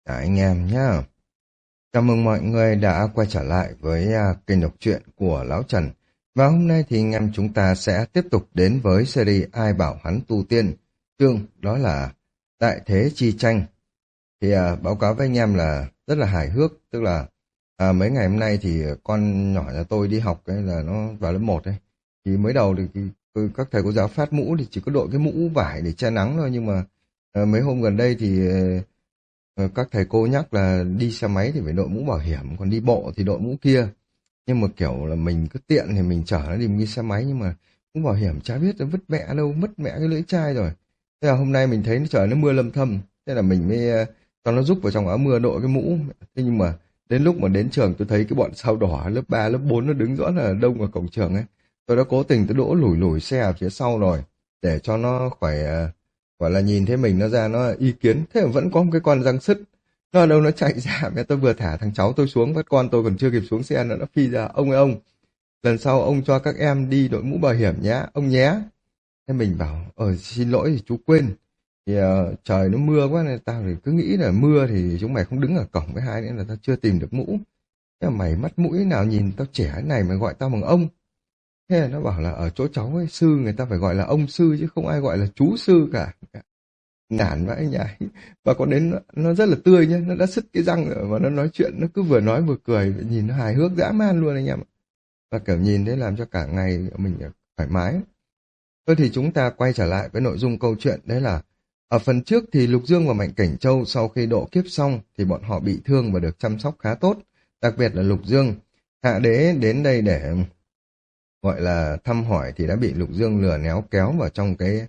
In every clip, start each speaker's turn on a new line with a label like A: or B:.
A: Anh em nhá. Chào mừng mọi người đã quay trở lại với kênh đọc truyện của Lão Trần. Và hôm nay thì anh em chúng ta sẽ tiếp tục đến với series Ai bảo hắn tu tiên. Chương đó là Đại thế chi tranh. Thì báo cáo với anh em là rất là hài hước. Tức là mấy ngày hôm nay thì con nhỏ nhà tôi đi học ấy, là nó vào lớp một ấy. Thì mới đầu thì các thầy cô giáo phát mũ thì chỉ có đội cái mũ vải để che nắng thôi. Nhưng mà mấy hôm gần đây thì các thầy cô nhắc là đi xe máy thì phải đội mũ bảo hiểm, còn đi bộ thì đội mũ kia. Nhưng mà kiểu là mình cứ tiện thì mình chở nó đi xe máy, nhưng mà mũ bảo hiểm chả biết nó vứt mẹ đâu, mất mẹ cái lưỡi chai rồi. Thế là hôm nay mình thấy trời nó mưa lâm thâm, thế là mình mới cho nó rúc vào trong áo mưa đội cái mũ. Thế nhưng mà đến lúc mà đến trường tôi thấy cái bọn sao đỏ lớp 3 lớp 4 nó đứng rõ là đông ở cổng trường ấy. Tôi đã cố tình tôi đỗ lủi lủi xe ở phía sau rồi, để cho nó khỏi gọi là nhìn thấy mình nó ra nó ý kiến. Thế mà vẫn có một cái con răng sứt, nó ở đâu nó chạy ra. Mẹ tôi vừa thả thằng cháu tôi xuống, bắt con tôi còn chưa kịp xuống xe nó phi ra: ông ơi ông, lần sau ông cho các em đi đội mũ bảo hiểm nhé ông nhé. Thế mình bảo xin lỗi thì chú quên. Thì trời nó mưa quá nên tao thì cứ nghĩ là mưa thì chúng mày không đứng ở cổng, với hai nữa là tao chưa tìm được mũ. Thế mà mày mắt mũi nào nhìn tao trẻ thế này mà gọi tao bằng ông. Thế là nó bảo là ở chỗ cháu ấy, sư người ta phải gọi là ông sư chứ không ai gọi là chú sư cả. Nản vãi nhảy. Và có đến nó rất là tươi nhá, nó đã sứt cái răng rồi mà nó nói chuyện, nó cứ vừa nói vừa cười, nhìn nó hài hước dã man luôn anh em ạ. Và kiểu nhìn thế làm cho cả ngày mình thoải mái. Thôi thì chúng ta quay trở lại với nội dung câu chuyện, đấy là ở phần trước thì Lục Dương và Mạnh Cảnh Châu sau khi độ kiếp xong thì bọn họ bị thương và được chăm sóc khá tốt. Đặc biệt là Lục Dương. Hạ đế đến đây để gọi là thăm hỏi thì đã bị Lục Dương lừa néo kéo vào trong cái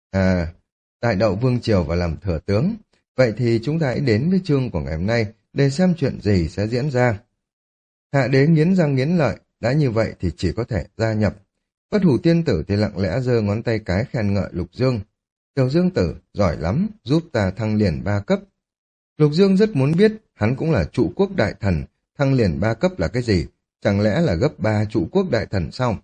A: Đại Đậu Vương Triều và làm thừa tướng. Vậy thì chúng ta hãy đến với chương của ngày hôm nay để xem chuyện gì sẽ diễn ra. Hạ đế nghiến răng nghiến lợi, đã như vậy thì chỉ có thể gia nhập. Bất Hủ Tiên Tử thì lặng lẽ giơ ngón tay cái khen ngợi Lục Dương. Tiểu Dương Tử, giỏi lắm, giúp ta thăng liền 3 cấp. Lục Dương rất muốn biết, hắn cũng là trụ quốc đại thần, thăng liền 3 cấp là cái gì? Chẳng lẽ là gấp 3 trụ quốc đại thần sao?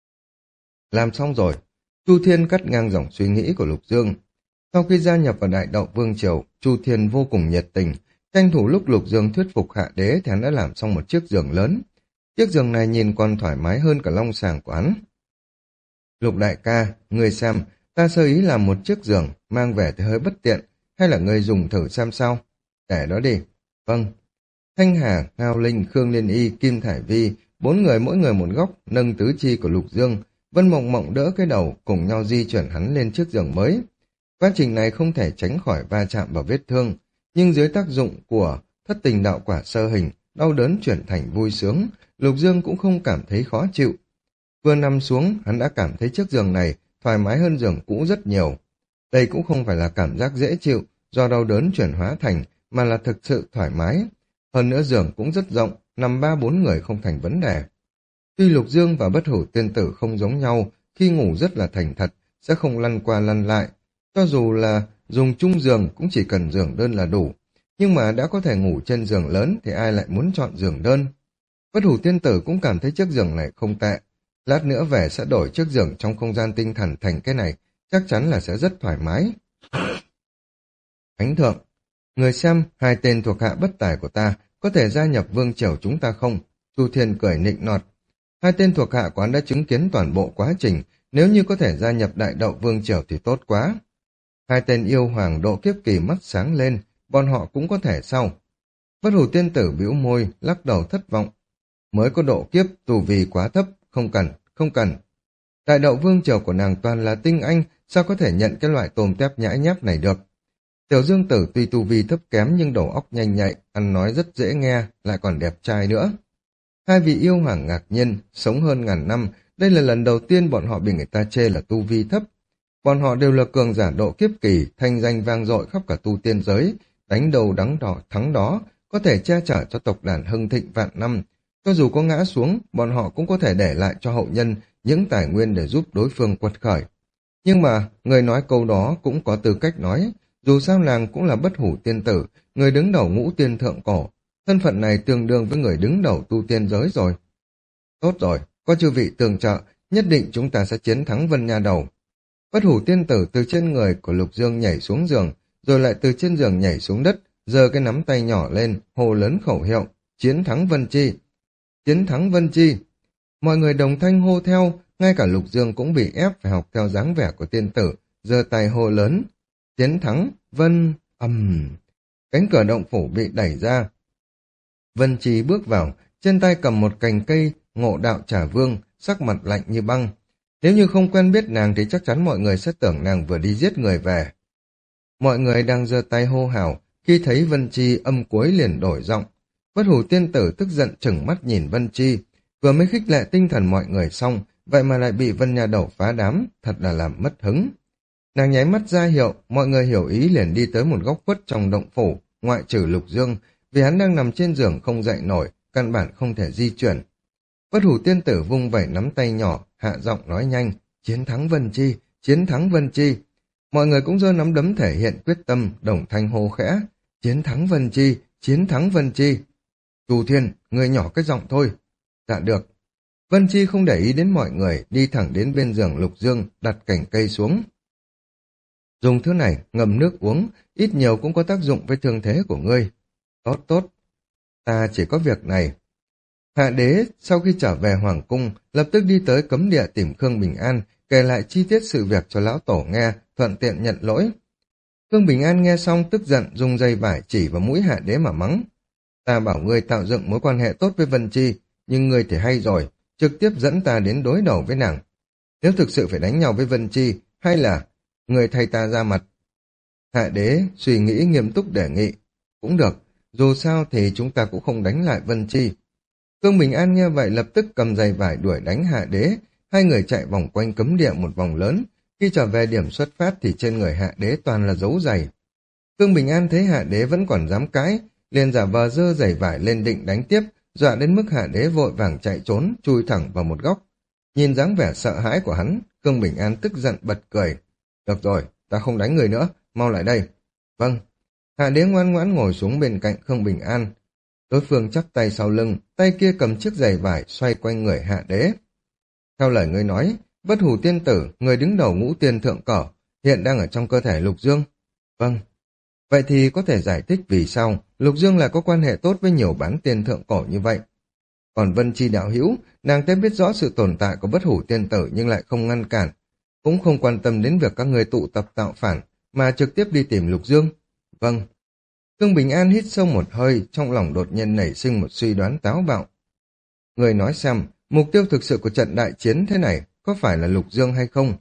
A: Làm xong rồi, Chu Thiên cắt ngang dòng suy nghĩ của Lục Dương. Sau khi gia nhập vào Đại Đậu Vương Triều, Chu Thiên vô cùng nhiệt tình, tranh thủ lúc Lục Dương thuyết phục Hạ đế thì hắn đã làm xong một chiếc giường lớn. Chiếc giường này nhìn còn thoải mái hơn cả long sàng của hắn. Lục đại ca, ngươi xem, ta sơ ý làm một chiếc giường, mang về thì hơi bất tiện, hay là ngươi dùng thử xem sao? Để đó đi. Vâng. Thanh Hà, Ngao Linh, Khương Liên Y, Kim Thải Vi, 4 người mỗi người một góc, nâng tứ chi của Lục Dương. Vân Mộng Mộng đỡ cái đầu, cùng nhau di chuyển hắn lên chiếc giường mới. Quá trình này không thể tránh khỏi va chạm vào vết thương, nhưng dưới tác dụng của thất tình đạo quả sơ hình, đau đớn chuyển thành vui sướng, Lục Dương cũng không cảm thấy khó chịu. Vừa nằm xuống, hắn đã cảm thấy chiếc giường này thoải mái hơn giường cũ rất nhiều. Đây cũng không phải là cảm giác dễ chịu do đau đớn chuyển hóa thành, mà là thực sự thoải mái. Hơn nữa giường cũng rất rộng, nằm 3-4 người không thành vấn đề. Tuy Lục Dương và Bất Hủ Tiên Tử không giống nhau, khi ngủ rất là thành thật, sẽ không lăn qua lăn lại. Cho dù là dùng chung giường cũng chỉ cần giường đơn là đủ. Nhưng mà đã có thể ngủ trên giường lớn thì ai lại muốn chọn giường đơn. Bất Hủ Tiên Tử cũng cảm thấy chiếc giường này không tệ. Lát nữa về sẽ đổi chiếc giường trong không gian tinh thần thành cái này, chắc chắn là sẽ rất thoải mái. Thánh thượng, người xem, 2 tên thuộc hạ bất tài của ta có thể gia nhập vương triều chúng ta không? Chu Thiên cười nịnh nọt. 2 tên thuộc hạ quán đã chứng kiến toàn bộ quá trình, nếu như có thể gia nhập Đại Đậu Vương triều thì tốt quá. 2 tên yêu hoàng độ kiếp kỳ mắt sáng lên, bọn họ cũng có thể sao? Bất Hủ Tiên Tử bĩu môi, lắc đầu thất vọng. Mới có độ kiếp, tu vi quá thấp, không cần, không cần. Đại Đậu Vương triều của nàng toàn là tinh anh, sao có thể nhận cái loại tôm tép nhãi nhép này được? Tiểu Dương Tử tuy tu vi thấp kém nhưng đầu óc nhanh nhạy, ăn nói rất dễ nghe, lại còn đẹp trai nữa. 2 vị yêu hoàng ngạc nhiên, sống hơn ngàn năm, đây là lần đầu tiên bọn họ bị người ta chê là tu vi thấp. Bọn họ đều là cường giả độ kiếp kỳ, thanh danh vang dội khắp cả tu tiên giới, đánh đầu đắng đỏ thắng đó, có thể che chở cho tộc đàn hưng thịnh vạn năm. Cho dù có ngã xuống, bọn họ cũng có thể để lại cho hậu nhân những tài nguyên để giúp đối phương quật khởi. Nhưng mà, người nói câu đó cũng có tư cách nói, dù sao nàng cũng là Bất Hủ Tiên Tử, người đứng đầu ngũ tiên thượng cổ. Thân phận này tương đương với người đứng đầu tu tiên giới rồi. Tốt rồi, có chư vị tường trợ, nhất định chúng ta sẽ chiến thắng Vân Nha Đầu. Bất Hủ Tiên Tử từ trên người của Lục Dương nhảy xuống giường, rồi lại từ trên giường nhảy xuống đất, giơ cái nắm tay nhỏ lên, hô lớn khẩu hiệu, chiến thắng Vân Chi, chiến thắng Vân Chi. Mọi người đồng thanh hô theo, ngay cả Lục Dương cũng bị ép phải học theo dáng vẻ của tiên tử, giơ tay hô lớn, chiến thắng Vân. Cánh cửa động phủ bị đẩy ra. Vân Chi bước vào, trên tay cầm một cành cây Ngộ Đạo Trà Vương, sắc mặt lạnh như băng. Nếu như không quen biết nàng thì chắc chắn mọi người sẽ tưởng nàng vừa đi giết người về. Mọi người đang giơ tay hô hào, khi thấy Vân Chi âm cuối liền đổi giọng. Bất Hủ tiên tử tức giận trừng mắt nhìn Vân Chi, vừa mới khích lệ tinh thần mọi người xong, vậy mà lại bị Vân Nha Đầu phá đám, thật là làm mất hứng. Nàng nháy mắt ra hiệu, mọi người hiểu ý liền đi tới một góc khuất trong động phủ, ngoại trừ Lục Dương, vì hắn đang nằm trên giường không dậy nổi, căn bản không thể di chuyển. Bất Hủ tiên tử vung vẩy nắm tay nhỏ, hạ giọng nói nhanh, chiến thắng Vân Chi, chiến thắng Vân Chi. Mọi người cũng giơ nắm đấm thể hiện quyết tâm, đồng thanh hô khẽ, chiến thắng Vân Chi, chiến thắng Vân Chi. Chu Thiên, người nhỏ cái giọng thôi. Dạ được. Vân Chi không để ý đến mọi người, đi thẳng đến bên giường Lục Dương, đặt cành cây xuống. Dùng thứ này, ngâm nước uống, ít nhiều cũng có tác dụng với thương thế của ngươi. Tốt tốt, ta chỉ có việc này. Hạ đế, sau khi trở về Hoàng Cung, lập tức đi tới cấm địa tìm Khương Bình An, kể lại chi tiết sự việc cho lão tổ nghe, thuận tiện nhận lỗi. Khương Bình An nghe xong tức giận dùng dây vải chỉ vào mũi Hạ đế mà mắng. Ta bảo ngươi tạo dựng mối quan hệ tốt với Vân Chi, nhưng ngươi thì hay rồi, trực tiếp dẫn ta đến đối đầu với nàng. Nếu thực sự phải đánh nhau với Vân Chi, hay là ngươi thay ta ra mặt? Hạ đế suy nghĩ nghiêm túc đề nghị. Cũng được, dù sao thì chúng ta cũng không đánh lại Vân Chi. Khương Bình An nghe vậy lập tức cầm giày vải đuổi đánh Hạ đế, hai người chạy vòng quanh cấm địa một vòng lớn. Khi trở về điểm xuất phát thì trên người Hạ đế toàn là dấu giày. Khương Bình An thấy Hạ đế vẫn còn dám cãi, liền giả vờ giơ giày vải lên định đánh tiếp, dọa đến mức Hạ đế vội vàng chạy trốn, chui thẳng vào một góc. Nhìn dáng vẻ sợ hãi của hắn, Khương Bình An tức giận bật cười. Được rồi, ta không đánh người nữa, mau lại đây. Vâng. Hạ đế ngoan ngoãn ngồi xuống bên cạnh Khương Bình An. Đối phương chắp tay sau lưng, tay kia cầm chiếc giày vải xoay quanh người Hạ đế. Theo lời ngươi nói, Bất Hủ tiên tử, người đứng đầu ngũ tiên thượng cỏ, hiện đang ở trong cơ thể Lục Dương. Vâng. Vậy thì có thể giải thích vì sao Lục Dương lại có quan hệ tốt với nhiều bán tiên thượng cổ như vậy. Còn Vân Chi đạo hữu, nàng ta biết rõ sự tồn tại của Bất Hủ tiên tử nhưng lại không ngăn cản, cũng không quan tâm đến việc các người tụ tập tạo phản, mà trực tiếp đi tìm Lục Dương. Vâng. Khương Bình An hít sâu một hơi, trong lòng đột nhiên nảy sinh một suy đoán táo bạo. Người nói xem, mục tiêu thực sự của trận đại chiến thế này có phải là Lục Dương hay không?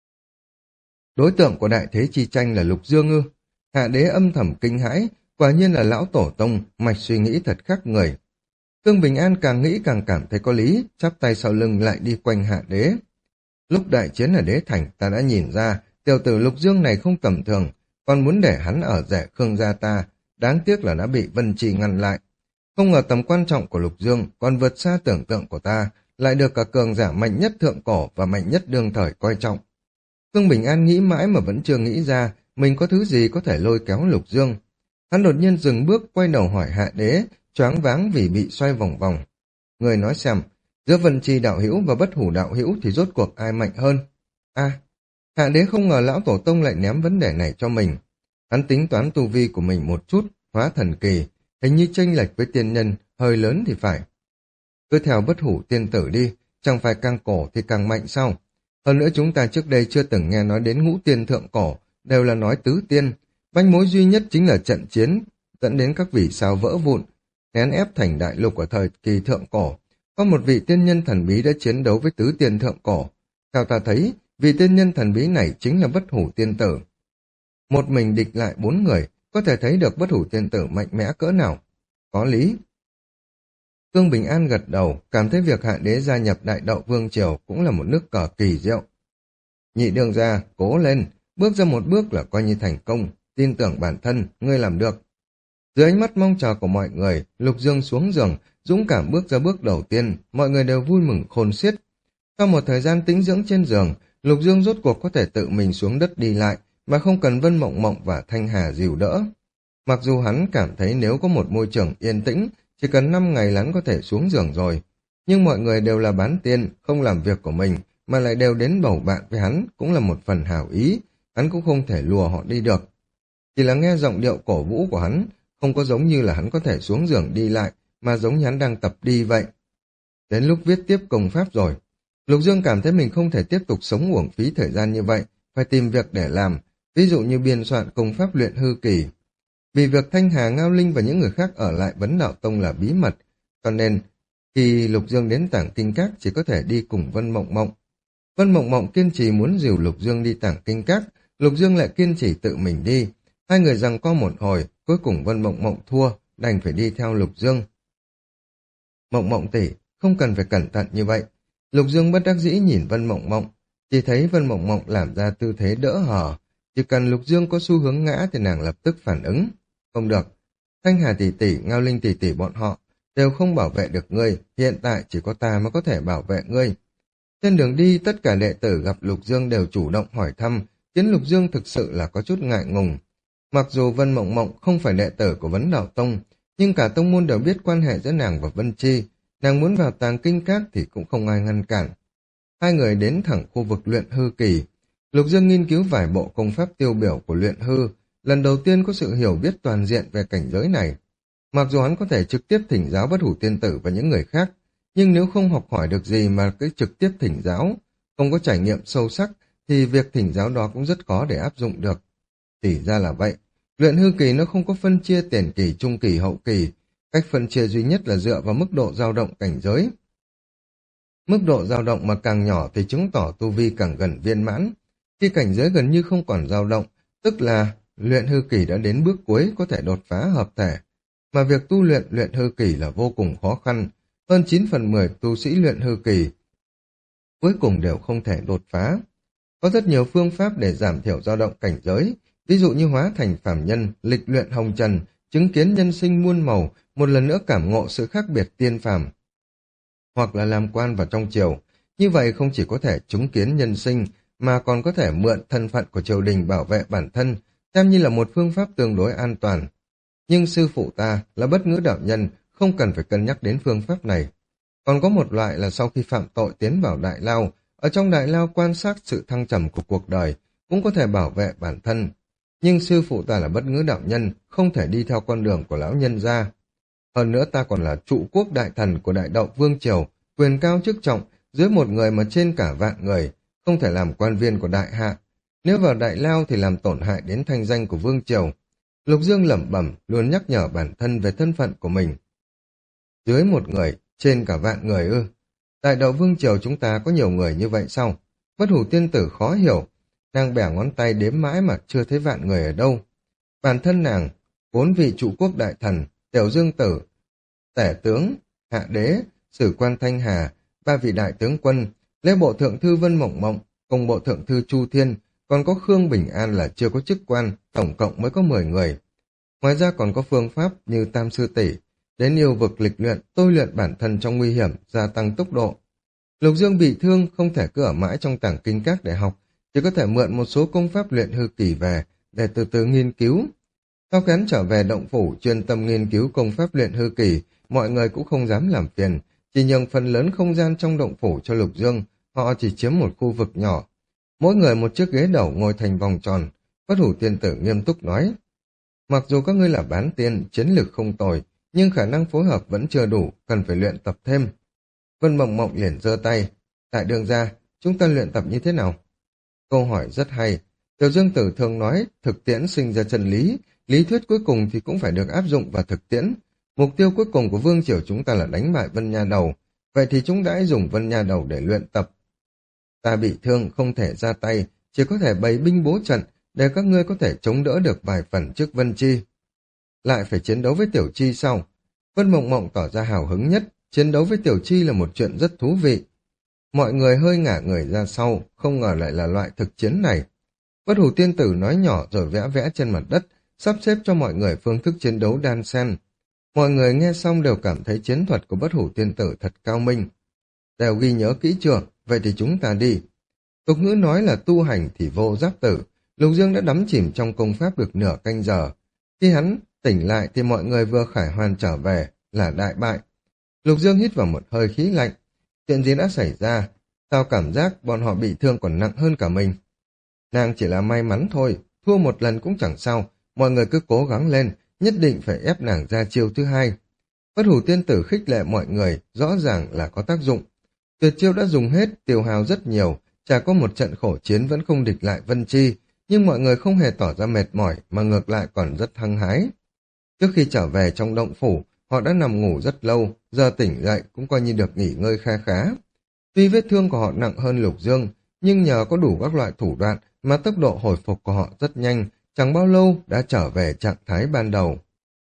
A: Đối tượng của đại thế chi tranh là Lục Dương ư? Hạ đế âm thầm kinh hãi, quả nhiên là lão tổ tông, mạch suy nghĩ thật khác người. Khương Bình An càng nghĩ càng cảm thấy có lý, chắp tay sau lưng lại đi quanh Hạ đế. Lúc đại chiến ở đế thành ta đã nhìn ra, tiểu tử Lục Dương này không tầm thường, còn muốn để hắn ở rể Khương gia ta, đáng tiếc là đã bị Vân Chi ngăn lại. Không ngờ tầm quan trọng của Lục Dương còn vượt xa tưởng tượng của ta, lại được cả cường giả mạnh nhất thượng cổ và mạnh nhất đương thời coi trọng. Khương Bình An nghĩ mãi mà vẫn chưa nghĩ ra mình có thứ gì có thể lôi kéo Lục Dương. Hắn đột nhiên dừng bước quay đầu hỏi Hạ đế, choáng váng vì bị xoay vòng vòng. Người nói xem, giữa Vân Chi đạo hữu và Bất Hủ đạo hữu thì rốt cuộc ai mạnh hơn? Hạ đế không ngờ lão tổ tông lại ném vấn đề này cho mình. Hắn tính toán tu vi của mình một chút, hóa thần kỳ, hình như chênh lệch với tiên nhân, hơi lớn thì phải. Cứ theo Bất Hủ tiên tử đi, chẳng phải càng cổ thì càng mạnh sao? Hơn nữa chúng ta trước đây chưa từng nghe nói đến ngũ tiên thượng cổ, đều là nói tứ tiên. Manh mối duy nhất chính là trận chiến, dẫn đến các vì sao vỡ vụn, nén ép thành đại lục ở thời kỳ thượng cổ. Có một vị tiên nhân thần bí đã chiến đấu với tứ tiên thượng cổ. Theo ta thấy, vị tiên nhân thần bí này chính là Bất Hủ tiên tử. Một mình địch lại 4 người, có thể thấy được Bất Hủ tiên tử mạnh mẽ cỡ nào. Có lý. Khương Bình An gật đầu, cảm thấy việc Hạ đế gia nhập Đại Đậu Vương Triều cũng là một nước cờ kỳ diệu. Nhị đường ra, cố lên, bước ra một bước là coi như thành công, tin tưởng bản thân, ngươi làm được. Dưới ánh mắt mong chờ của mọi người, Lục Dương xuống giường, dũng cảm bước ra bước đầu tiên, mọi người đều vui mừng khôn xiết. Sau một thời gian tĩnh dưỡng trên giường, Lục Dương rốt cuộc có thể tự mình xuống đất đi lại, mà không cần Vân Mộng Mộng và Thanh Hà dìu đỡ. Mặc dù hắn cảm thấy nếu có một môi trường yên tĩnh, chỉ cần 5 ngày là hắn có thể xuống giường rồi. Nhưng mọi người đều là bán tiên, không làm việc của mình, mà lại đều đến bầu bạn với hắn, cũng là một phần hảo ý, hắn cũng không thể lùa họ đi được. Chỉ là nghe giọng điệu cổ vũ của hắn, không có giống như là hắn có thể xuống giường đi lại, mà giống như hắn đang tập đi vậy. Đến lúc viết tiếp công pháp rồi, Lục Dương cảm thấy mình không thể tiếp tục sống uổng phí thời gian như vậy, phải tìm việc để làm, ví dụ như biên soạn công pháp luyện hư kỳ. Vì việc Thanh Hà, Ngao Linh và những người khác ở lại Vấn Đạo Tông là bí mật, cho nên khi Lục Dương đến Tảng Kinh Các chỉ có thể đi cùng Vân Mộng Mộng. Vân Mộng Mộng kiên trì muốn dìu Lục Dương đi Tảng Kinh Các, Lục Dương lại kiên trì tự mình đi. Hai người giằng co một hồi, cuối cùng Vân Mộng Mộng thua, đành phải đi theo Lục Dương. Mộng Mộng tỷ, không cần phải cẩn thận như vậy. Lục Dương bất đắc dĩ nhìn Vân Mộng Mộng, chỉ thấy Vân Mộng Mộng làm ra tư thế đỡ hở. Chỉ cần Lục Dương có xu hướng ngã thì nàng lập tức phản ứng. Không được, Thanh Hà tỷ tỷ, Ngao Linh tỷ tỷ bọn họ đều không bảo vệ được ngươi, hiện tại chỉ có ta mới có thể bảo vệ ngươi. Trên đường đi, tất cả đệ tử gặp Lục Dương đều chủ động hỏi thăm, khiến Lục Dương thực sự là có chút ngại ngùng. Mặc dù Vân Mộng Mộng không phải đệ tử của Vấn Đạo Tông, nhưng cả tông môn đều biết quan hệ giữa nàng và Vân Chi, nàng muốn vào Tàng Kinh Các thì cũng không ai ngăn cản. Hai người đến thẳng khu vực luyện hư kỳ. Lục Dương nghiên cứu vài bộ công pháp tiêu biểu của luyện hư, lần đầu tiên có sự hiểu biết toàn diện về cảnh giới này. Mặc dù hắn có thể trực tiếp thỉnh giáo Bất Hủ Tiên Tử và những người khác, nhưng nếu không học hỏi được gì mà cứ trực tiếp thỉnh giáo, không có trải nghiệm sâu sắc, thì việc thỉnh giáo đó cũng rất khó để áp dụng được. Thì ra là vậy, luyện hư kỳ nó không có phân chia tiền kỳ, trung kỳ, hậu kỳ, cách phân chia duy nhất là dựa vào mức độ dao động cảnh giới. Mức độ dao động mà càng nhỏ thì chứng tỏ tu vi càng gần viên mãn. Khi cảnh giới gần như không còn dao động, tức là luyện hư kỳ đã đến bước cuối có thể đột phá hợp thể. Mà việc tu luyện luyện hư kỳ là vô cùng khó khăn, hơn 9 phần 10 tu sĩ luyện hư kỳ cuối cùng đều không thể đột phá. Có rất nhiều phương pháp để giảm thiểu dao động cảnh giới, ví dụ như hóa thành phàm nhân, lịch luyện hồng trần, chứng kiến nhân sinh muôn màu, một lần nữa cảm ngộ sự khác biệt tiên phàm. Hoặc là làm quan vào trong triều, như vậy không chỉ có thể chứng kiến nhân sinh, mà còn có thể mượn thân phận của triều đình bảo vệ bản thân, xem như là một phương pháp tương đối an toàn. Nhưng sư phụ ta là Bất Ngữ đạo nhân, không cần phải cân nhắc đến phương pháp này. Còn có một loại là sau khi phạm tội tiến vào đại lao, ở trong đại lao quan sát sự thăng trầm của cuộc đời, cũng có thể bảo vệ bản thân. Nhưng sư phụ ta là Bất Ngữ đạo nhân, không thể đi theo con đường của lão nhân gia. Hơn nữa ta còn là trụ quốc đại thần của đại đạo vương triều, quyền cao chức trọng, dưới một người mà trên cả vạn người, không thể làm quan viên của đại hạ. Nếu vào đại lao thì làm tổn hại đến thanh danh của vương triều. Lục Dương lẩm bẩm, luôn nhắc nhở bản thân về thân phận của mình. Dưới một người, trên cả vạn người ư? Đại đạo vương triều chúng ta có nhiều người như vậy sao? Bất Hủ Tiên Tử khó hiểu, nàng bẻ ngón tay đếm mãi mà chưa thấy vạn người ở đâu. Bản thân nàng, 4 vị trụ quốc đại thần, Tiểu Dương Tử, Tể tướng, Hạ Đế, Sử quan Thanh Hà, 3 vị đại tướng quân, lễ bộ thượng thư Vân Mộng Mộng, cùng bộ thượng thư Chu Thiên, còn có Khương Bình An là chưa có chức quan, tổng cộng mới có 10 người. Ngoài ra còn có phương pháp như Tam Sư Tỷ, đến yêu vực lịch luyện, tôi luyện bản thân trong nguy hiểm, gia tăng tốc độ. Lục Dương bị thương, không thể cứ ở mãi trong Tảng Kinh Các để học, chỉ có thể mượn một số công pháp luyện hư kỳ về, để từ từ nghiên cứu. Sau khi hắn trở về động phủ chuyên tâm nghiên cứu công pháp luyện hư kỳ, mọi người cũng không dám làm phiền, chỉ nhường phần lớn không gian trong động phủ cho Lục Dương, họ chỉ chiếm một khu vực nhỏ. Mỗi người một chiếc ghế đầu ngồi thành vòng tròn, Bất Hủ Tiên Tử nghiêm túc nói. Mặc dù các ngươi là bán tiên, chiến lược không tồi, nhưng khả năng phối hợp vẫn chưa đủ, cần phải luyện tập thêm. Vân Mộng Mộng liền giơ tay. Tại đường ra, chúng ta luyện tập như thế nào? Câu hỏi rất hay. Tiểu Dương Tử thường nói, thực tiễn sinh ra chân lý, lý thuyết cuối cùng thì cũng phải được áp dụng vào thực tiễn. Mục tiêu cuối cùng của Vương Triều chúng ta là đánh bại Vân Nha Đầu, vậy thì chúng đã dùng Vân Nha Đầu để luyện tập. Ta bị thương, không thể ra tay, chỉ có thể bày binh bố trận, để các ngươi có thể chống đỡ được vài phần trước Vân Chi. Lại phải chiến đấu với Tiểu Chi sau. Vân Mộng Mộng tỏ ra hào hứng nhất, chiến đấu với Tiểu Chi là một chuyện rất thú vị. Mọi người hơi ngả người ra sau, không ngờ lại là loại thực chiến này. Bất Hủ Tiên Tử nói nhỏ rồi vẽ vẽ trên mặt đất, sắp xếp cho mọi người phương thức chiến đấu đan xen. Mọi người nghe xong đều cảm thấy chiến thuật của Bất Hủ Tiên Tử thật cao minh. Đều ghi nhớ kỹ chưa? Vậy thì chúng ta đi. Tục ngữ nói là tu hành thì vô giáp tử. Lục Dương đã đắm chìm trong công pháp được nửa canh giờ. Khi hắn tỉnh lại thì mọi người vừa khải hoàn trở về là đại bại. Lục Dương hít vào một hơi khí lạnh. Chuyện gì đã xảy ra? Sao cảm giác bọn họ bị thương còn nặng hơn cả mình? Nàng chỉ là may mắn thôi, thua một lần cũng chẳng sao. Mọi người cứ cố gắng lên, nhất định phải ép nàng ra chiêu thứ hai. Bất hủ tiên tử khích lệ mọi người, rõ ràng là có tác dụng. Tuyệt chiêu đã dùng hết, tiêu hao rất nhiều, chả có một trận khổ chiến vẫn không địch lại Vân Chi, nhưng mọi người không hề tỏ ra mệt mỏi mà ngược lại còn rất hăng hái. Trước khi trở về trong động phủ, họ đã nằm ngủ rất lâu, giờ tỉnh dậy cũng coi như được nghỉ ngơi kha khá. Tuy vết thương của họ nặng hơn Lục Dương, nhưng nhờ có đủ các loại thủ đoạn mà tốc độ hồi phục của họ rất nhanh, chẳng bao lâu đã trở về trạng thái ban đầu.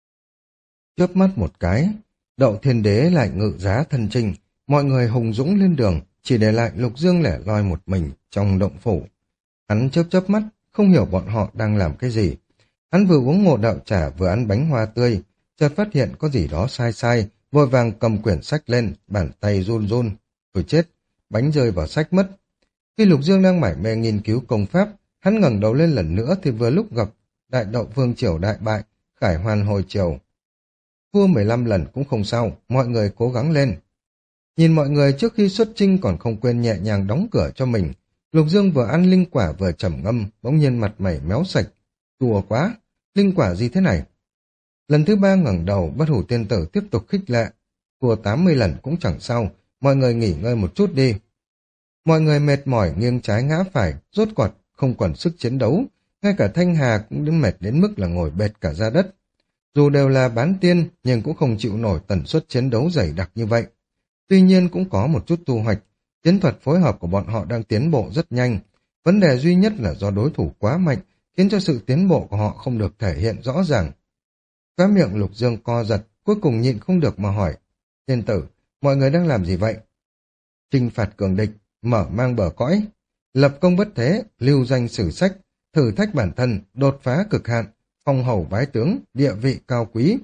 A: Chớp mắt một cái, Đậu Thiên Đế lại ngự giá thân chinh, mọi người hùng dũng lên đường, chỉ để lại Lục Dương lẻ loi một mình trong động phủ. Hắn chớp chớp mắt, không hiểu bọn họ đang làm cái gì. Hắn vừa uống ngộ đạo trà vừa ăn bánh hoa tươi, chợt phát hiện có gì đó sai sai, vội vàng cầm quyển sách lên, bàn tay run run. Thôi chết, bánh rơi vào sách mất. Khi Lục Dương đang mải mê nghiên cứu công pháp, hắn ngẩng đầu lên lần nữa thì vừa lúc gặp Đại Đậu Vương Triều đại bại, khải hoàn hồi triều. Thua 15 lần cũng không sao, mọi người cố gắng lên. Nhìn mọi người trước khi xuất chinh còn không quên nhẹ nhàng đóng cửa cho mình. Lục Dương vừa ăn linh quả vừa trầm ngâm, bỗng nhiên mặt mày méo sạch. Đùa quá, linh quả gì thế này? Lần thứ 3 ngẩng đầu, Bất Hủ Tiên Tử tiếp tục khích lệ. Thua 80 lần cũng chẳng sao, mọi người nghỉ ngơi một chút đi. Mọi người mệt mỏi nghiêng trái ngã phải, rốt cuộc không còn sức chiến đấu. Ngay cả Thanh Hà cũng đến mệt đến mức là ngồi bệt cả ra đất. Dù đều là bán tiên, nhưng cũng không chịu nổi tần suất chiến đấu dày đặc như vậy. Tuy nhiên cũng có một chút thu hoạch, chiến thuật phối hợp của bọn họ đang tiến bộ rất nhanh. Vấn đề duy nhất là do đối thủ quá mạnh, khiến cho sự tiến bộ của họ không được thể hiện rõ ràng. Khóe miệng Lục Dương co giật, cuối cùng nhịn không được mà hỏi. Tiên tử, mọi người đang làm gì vậy? Chinh phạt cường địch, mở mang bờ cõi, lập công bất thế, lưu danh sử sách, thử thách bản thân, đột phá cực hạn, phong hầu bái tướng, địa vị cao quý.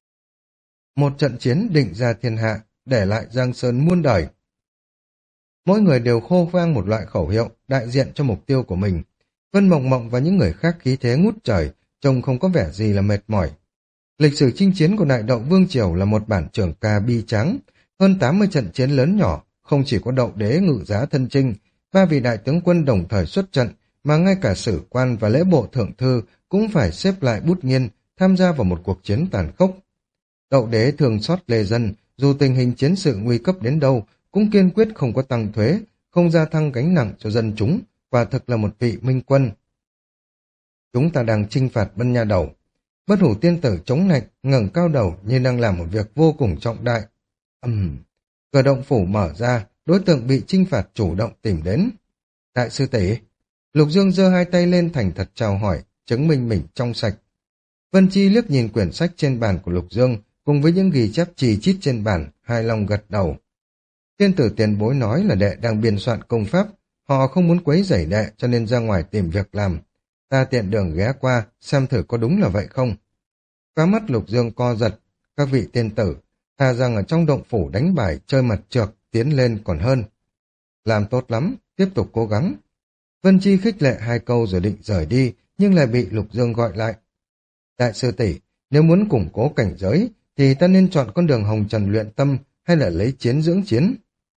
A: Một trận chiến định ra thiên hạ, để lại Giang Sơn muôn đời. Mỗi người đều khô vang một loại khẩu hiệu, đại diện cho mục tiêu của mình. Vân Mộng Mộng và những người khác khí thế ngút trời, trông không có vẻ gì là mệt mỏi. Lịch sử chinh chiến của Đại Đậu Vương Triều là một bản trường ca bi tráng, hơn 80 trận chiến lớn nhỏ, không chỉ có Đậu Đế ngự giá thân chinh, 3 vị đại tướng quân đồng thời xuất trận, mà ngay cả sử quan và lễ bộ thượng thư cũng phải xếp lại bút nghiên, tham gia vào một cuộc chiến tàn khốc. Đậu Đế thường xót lê dân, dù tình hình chiến sự nguy cấp đến đâu, cũng kiên quyết không có tăng thuế, không gia tăng gánh nặng cho dân chúng, quả thực là một vị minh quân. Chúng ta đang chinh phạt Vân Nha Đầu. Bất Hủ Tiên Tử chống nạnh, ngẩng cao đầu như đang làm một việc vô cùng trọng đại. Cửa động phủ mở ra, đối tượng bị chinh phạt chủ động tìm đến. Đại sư tỷ. Lục Dương giơ hai tay lên thành thật chào hỏi, chứng minh mình trong sạch. Vân Chi liếc nhìn quyển sách trên bàn của Lục Dương, cùng với những ghi chép chì chít trên bàn, hài lòng gật đầu. Tiên tử tiền bối nói là đệ đang biên soạn công pháp, họ không muốn quấy rầy đệ cho nên ra ngoài tìm việc làm. Ta tiện đường ghé qua, xem thử có đúng là vậy không. Khóe mắt Lục Dương co giật, các vị tiên tử, thà rằng ở trong động phủ đánh bài, chơi mặt trược, tiến lên còn hơn. Làm tốt lắm, tiếp tục cố gắng. Vân Chi khích lệ hai câu rồi định rời đi, nhưng lại bị Lục Dương gọi lại. Đại sư tỷ, nếu muốn củng cố cảnh giới, thì ta nên chọn con đường hồng trần luyện tâm hay là lấy chiến dưỡng chiến?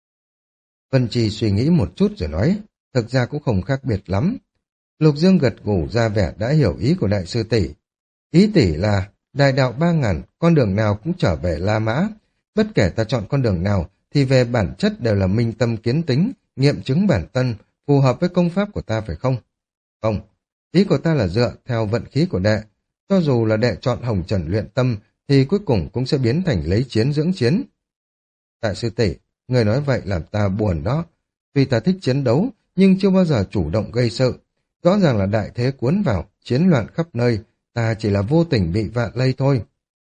A: Vân Chi suy nghĩ một chút rồi nói, thực ra cũng không khác biệt lắm. Lục Dương gật gù ra vẻ đã hiểu ý của đại sư tỷ. Ý tỷ là, đại đạo 3000, con đường nào cũng trở về La Mã. Bất kể ta chọn con đường nào, thì về bản chất đều là minh tâm kiến tính, nghiệm chứng bản thân, phù hợp với công pháp của ta phải không? Không, ý của ta là dựa theo vận khí của đệ. Cho dù là đệ chọn hồng trần luyện tâm, thì cuối cùng cũng sẽ biến thành lấy chiến dưỡng chiến. Đại sư tỷ, người nói vậy làm ta buồn đó. Tuy ta thích chiến đấu, nhưng chưa bao giờ chủ động gây sự. Rõ ràng là đại thế cuốn vào, chiến loạn khắp nơi, ta chỉ là vô tình bị vạ lây thôi.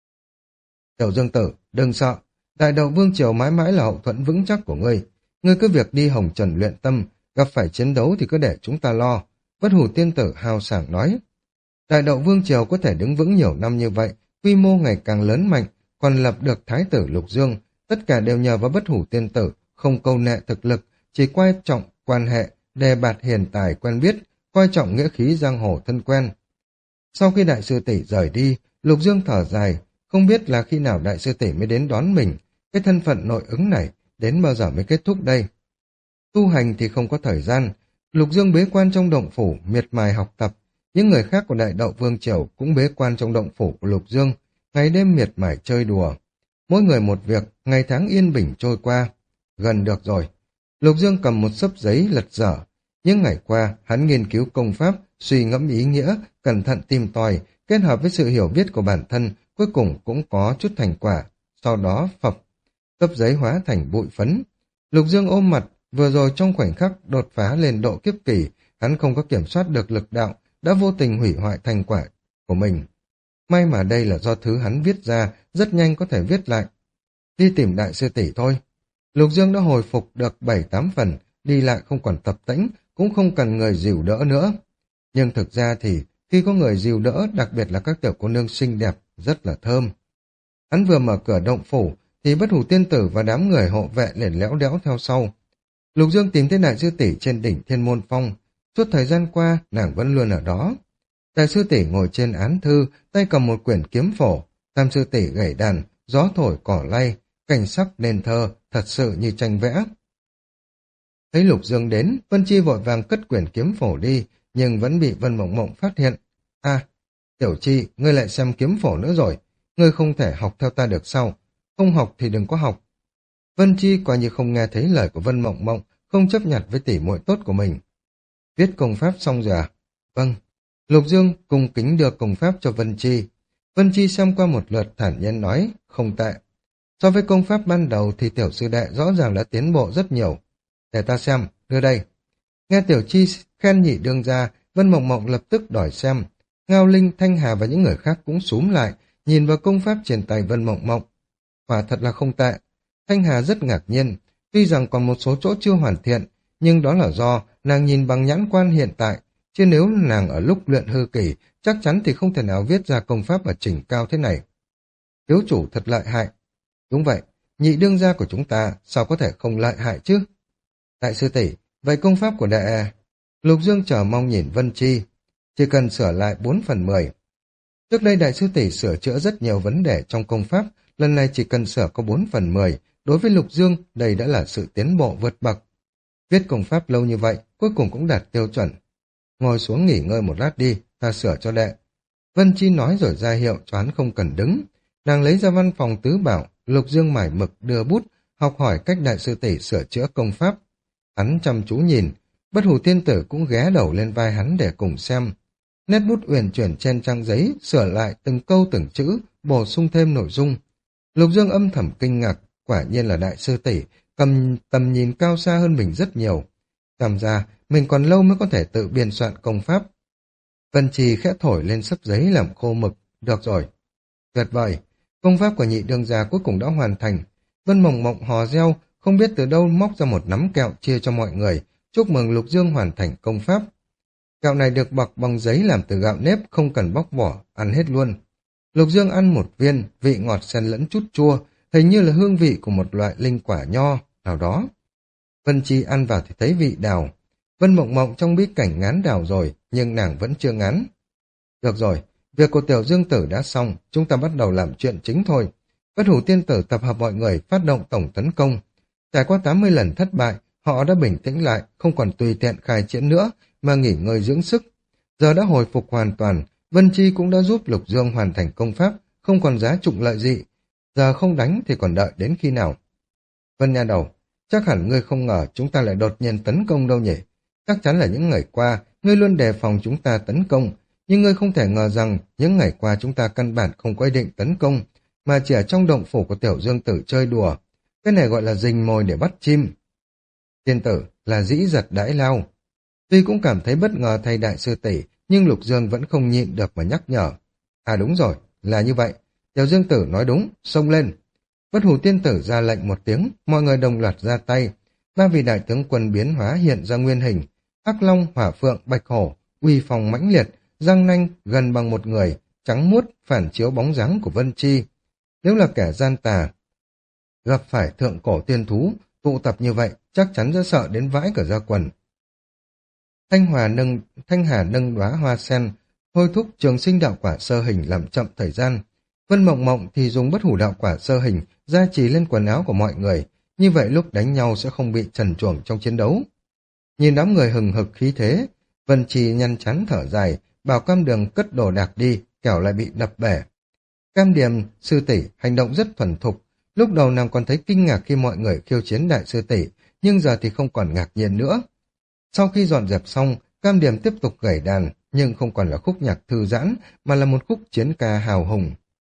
A: Tiểu Dương Tử, đừng sợ, Đại Đậu Vương Triều mãi mãi là hậu thuẫn vững chắc của ngươi. Ngươi cứ việc đi hồng trần luyện tâm, gặp phải chiến đấu thì cứ để chúng ta lo. Bất Hủ Tiên Tử hào sảng nói. Đại Đậu Vương Triều có thể đứng vững nhiều năm như vậy, quy mô ngày càng lớn mạnh, còn lập được Thái tử Lục Dương, tất cả đều nhờ vào Bất Hủ Tiên Tử, không câu nệ thực lực, chỉ quan trọng quan hệ, đề bạt hiền tài quen biết, coi trọng nghĩa khí giang hồ thân quen. Sau khi đại sư tỷ rời đi, Lục Dương thở dài, không biết là khi nào đại sư tỷ mới đến đón mình, cái thân phận nội ứng này đến bao giờ mới kết thúc đây. Tu hành thì không có thời gian, Lục Dương bế quan trong động phủ, miệt mài học tập, những người khác của Đại Đậu Vương Triều cũng bế quan trong động phủ của Lục Dương, ngày đêm miệt mài chơi đùa. Mỗi người một việc, ngày tháng yên bình trôi qua. Gần được rồi. Lục Dương cầm một xấp giấy lật dở. Những ngày qua, hắn nghiên cứu công pháp, suy ngẫm ý nghĩa, cẩn thận tìm tòi, kết hợp với sự hiểu biết của bản thân, cuối cùng cũng có chút thành quả. Sau đó phập, xấp giấy hóa thành bụi phấn. Lục Dương ôm mặt, vừa rồi trong khoảnh khắc đột phá lên độ kiếp kỳ, hắn không có kiểm soát được lực đạo, đã vô tình hủy hoại thành quả của mình. May mà đây là do thứ hắn viết ra, rất nhanh có thể viết lại. Đi tìm đại sư tỷ thôi. Lục Dương đã hồi phục được 7-8 phần, đi lại không còn tập tễnh, cũng không cần người dìu đỡ nữa. Nhưng thực ra thì, khi có người dìu đỡ, đặc biệt là các tiểu cô nương xinh đẹp, rất là thơm. Hắn vừa mở cửa động phủ, thì Bất Hủ Tiên Tử và đám người hộ vệ liền léo đéo theo sau. Lục Dương tìm thấy đại sư tỷ trên đỉnh Thiên Môn Phong. Suốt thời gian qua, nàng vẫn luôn ở đó. Đại sư tỷ ngồi trên án thư, tay cầm một quyển kiếm phổ. Tam sư tỷ gảy đàn, gió thổi cỏ lay, cảnh sắc nên thơ, thật sự như tranh vẽ. Thấy Lục Dương đến, Vân Chi vội vàng cất quyển kiếm phổ đi, nhưng vẫn bị Vân Mộng Mộng phát hiện. À, Tiểu Chi, ngươi lại xem kiếm phổ nữa rồi. Ngươi không thể học theo ta được sao? Không học thì đừng có học. Vân Chi coi như không nghe thấy lời của Vân Mộng Mộng, không chấp nhận với tỷ muội tốt của mình. Viết công pháp xong rồi à? Vâng. Lục Dương cung kính đưa công pháp cho Vân Chi. Vân Chi xem qua một lượt thản nhiên nói, không tệ. So với công pháp ban đầu thì tiểu sư đệ rõ ràng đã tiến bộ rất nhiều. Để ta xem, đưa đây. Nghe Tiểu Chi khen nhị đương ra, Vân Mộng Mộng lập tức đòi xem. Ngao Linh, Thanh Hà và những người khác cũng xúm lại, nhìn vào công pháp trên tay Vân Mộng Mộng. Quả thật là không tệ. Thanh Hà rất ngạc nhiên, tuy rằng còn một số chỗ chưa hoàn thiện, nhưng đó là do nàng nhìn bằng nhãn quan hiện tại, chứ nếu nàng ở lúc luyện hư kỳ, chắc chắn thì không thể nào viết ra công pháp ở trình cao thế này. Thiếu chủ thật lợi hại. Đúng vậy, nhị đương gia của chúng ta sao có thể không lợi hại chứ? Đại sư tỷ, vậy công pháp của đệ... Lục Dương chờ mong nhìn Vân Chi, chỉ cần sửa lại 4/10. Trước đây đại sư tỷ sửa chữa rất nhiều vấn đề trong công pháp, lần này chỉ cần sửa có 4/10, đối với Lục Dương đây đã là sự tiến bộ vượt bậc. Viết công pháp lâu như vậy, cuối cùng cũng đạt tiêu chuẩn. Ngồi xuống nghỉ ngơi một lát đi, ta sửa cho đệ. Vân Chi nói rồi ra hiệu cho hắn không cần đứng. Nàng lấy ra văn phòng tứ bảo, Lục Dương mải mực đưa bút, học hỏi cách đại sư tỷ sửa chữa công pháp. Hắn chăm chú nhìn, Bất Hủ Tiên Tử cũng ghé đầu lên vai hắn để cùng xem. Nét bút uyển chuyển trên trang giấy, sửa lại từng câu từng chữ, bổ sung thêm nội dung. Lục Dương âm thầm kinh ngạc, quả nhiên là đại sư tỷ, cầm tầm nhìn cao xa hơn mình rất nhiều. Xem ra, mình còn lâu mới có thể tự biên soạn công pháp. Vân Trì khẽ thổi lên sấp giấy làm khô mực. Được rồi. Tuyệt vời. Công pháp của nhị đương gia cuối cùng đã hoàn thành. Vân Mộng Mộng hò reo, không biết từ đâu móc ra một nắm kẹo chia cho mọi người, chúc mừng Lục Dương hoàn thành công pháp. Kẹo này được bọc bằng giấy làm từ gạo nếp, không cần bóc vỏ, ăn hết luôn. Lục Dương ăn một viên, vị ngọt xen lẫn chút chua, hình như là hương vị của một loại linh quả nho nào đó. Vân Chi ăn vào thì thấy vị đào. Vân Mộng Mộng trong bí cảnh ngán đào rồi, nhưng nàng vẫn chưa ngán. Được rồi, việc của Tiểu Dương Tử đã xong, chúng ta bắt đầu làm chuyện chính thôi. Bất Hủ Tiên Tử tập hợp mọi người phát động tổng tấn công. Trải qua 80 lần thất bại, họ đã bình tĩnh lại, không còn tùy tiện khai triển nữa, mà nghỉ ngơi dưỡng sức. Giờ đã hồi phục hoàn toàn, Vân Chi cũng đã giúp Lục Dương hoàn thành công pháp, không còn giá trụng lợi gì. Giờ không đánh thì còn đợi đến khi nào? Vân nha đầu, chắc hẳn ngươi không ngờ chúng ta lại đột nhiên tấn công đâu nhỉ? Chắc chắn là những ngày qua, ngươi luôn đề phòng chúng ta tấn công, nhưng ngươi không thể ngờ rằng những ngày qua chúng ta căn bản không có ý định tấn công, mà chỉ ở trong động phủ của Tiểu Dương Tử chơi đùa. Cái này gọi là rình mồi để bắt chim. Tiên tử là dĩ giật đãi lao. Tuy cũng cảm thấy bất ngờ thay đại sư tỷ, nhưng Lục Dương vẫn không nhịn được mà nhắc nhở. À đúng rồi, là như vậy. Tiểu Dương Tử nói đúng, xông lên. Bất Hủ Tiên Tử ra lệnh một tiếng, mọi người đồng loạt ra tay. Ba vị đại tướng quân biến hóa hiện ra nguyên hình. Hắc Long, Hỏa Phượng, Bạch Hổ, uy phong mãnh liệt, răng nanh gần bằng một người, trắng muốt phản chiếu bóng dáng của Vân Chi. Nếu là kẻ gian tà, gặp phải thượng cổ tiên thú, tụ tập như vậy, chắc chắn sẽ sợ đến vãi cả da quần. Thanh Hà nâng đóa hoa sen, thôi thúc Trường Sinh đạo quả sơ hình làm chậm thời gian. Vân Mộng Mộng thì dùng bất hủ đạo quả sơ hình gia trì lên quần áo của mọi người, như vậy lúc đánh nhau sẽ không bị trần truồng trong chiến đấu. Nhìn đám người hừng hực khí thế, Vân Trì nhăn chán thở dài, bảo Cam Đường cất đồ đạc đi, kẻo lại bị đập bể. Cam Điềm sư tỷ hành động rất thuần thục. Lúc đầu nàng còn thấy kinh ngạc khi mọi người khiêu chiến đại sư tỷ, nhưng giờ thì không còn ngạc nhiên nữa. Sau khi dọn dẹp xong, Cam Điềm tiếp tục gảy đàn, nhưng không còn là khúc nhạc thư giãn, mà là một khúc chiến ca hào hùng.